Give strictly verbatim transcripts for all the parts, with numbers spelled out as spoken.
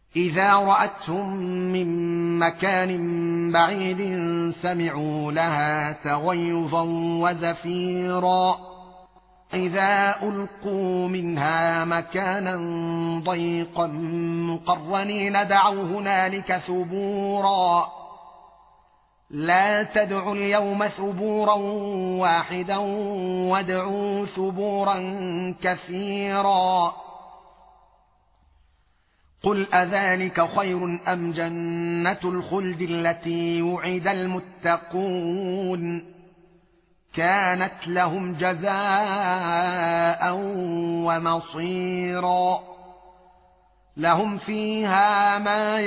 إذا رأتهم من مكان بعيد سمعوا لها تغيظا وزفيرا إذا ألقوا منها مكانا ضيقا مقرنين دعوا هنالك ثبورا لا تدعوا اليوم ثبورا واحدا وادعوا ثبورا كثيرا قل أذلك خير أم جنة الخلد التي وعد المتقون كانت لهم جزاء ومصيرا لهم فيها ما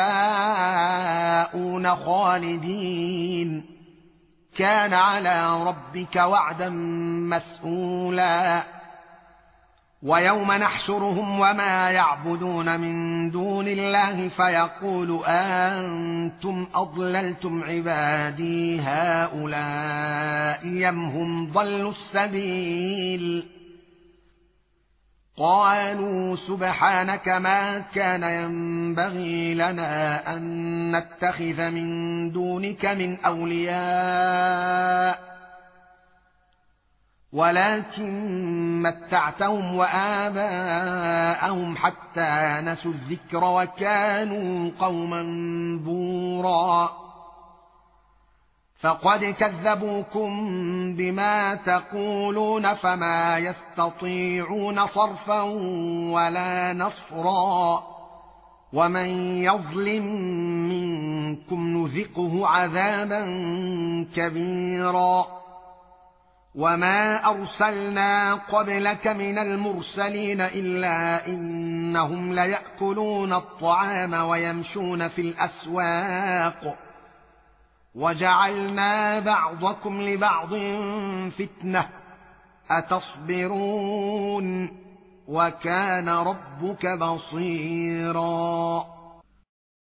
يشاءون خالدين كان على ربك وعدا مسئولا ويوم نحشرهم وما يعبدون من دون الله فيقول أنتم أضللتم عبادي هؤلاء أم هم ضلوا السبيل قالوا سبحانك ما كان ينبغي لنا أن نتخذ من دونك من أولياء ولكن متعتهم وآباءهم حتى نسوا الذكر وكانوا قوما بورا فقد كذبوكم بما تقولون فما يستطيعون صرفا ولا نصرا ومن يظلم منكم نذقه عذابا كبيرا وما أرسلنا قبلك من المرسلين إلا إنهم ليأكلون الطعام ويمشون في الأسواق وجعلنا بعضكم لبعض فتنة أتصبرون وكان ربك بصيرا